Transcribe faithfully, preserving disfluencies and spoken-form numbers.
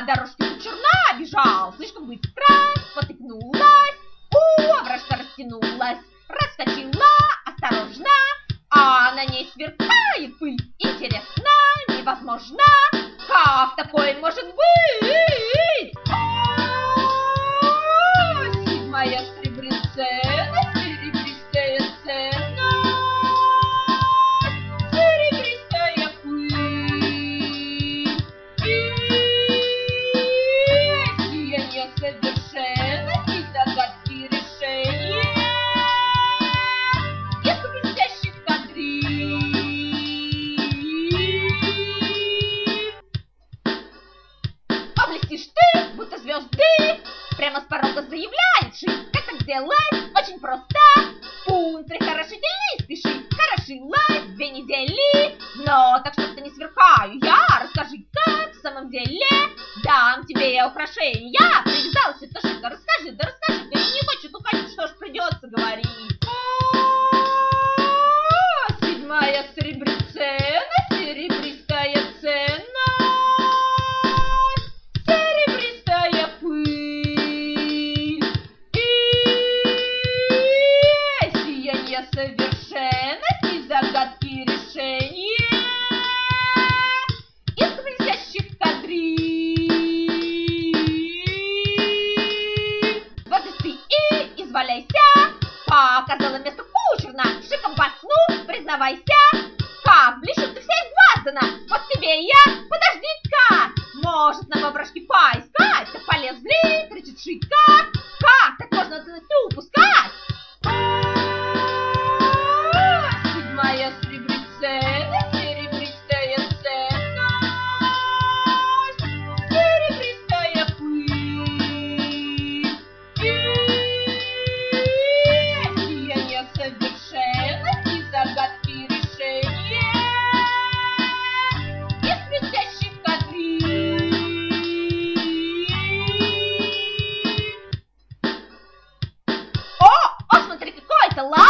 дорожке кучерна бежал слишком быстро, спотыкнулась, овражка растянулась, раскочила осторожно, а на ней сверкает пыль. Интересно, невозможно, как такое может быть? А, седьмая серебряцена, серебристая цена, серебристая пыль, и сияние совершенности, загадки решения, из блестящих кадриль. А блестишь ты, будто звезды, прямо с порога заявляешь, как так делать? Очень просто. Пункт прихорошительный, спеши, хорошилась две недели, но так что-то не сверкаю я. Расскажи, как в самом деле, дам тебе я украшения. Я привязалась, это шибко, расскажи, да расскажи, ты не хочет уходить, что ж придется говорить. А, седьмая серебряцена, серебристая цена, серебристая пыль, и сияние совершенности, загадки решения, из блестящих кадриль. Вот и ты и изваляйся, показала место кучерно, шиком по сну, признавайся, как блещут ты вся измазана. Вот тебе и я, подожди-ка, может нам овражки поискать? Так полезли, кричит шибко, как так можно ты упускать? А, седьмая серебряцена, серебристая цена, серебристая пыль, и сияние совершенности, загадки решения, из блестящих кадриль. О, о, смотри, какой-то лак!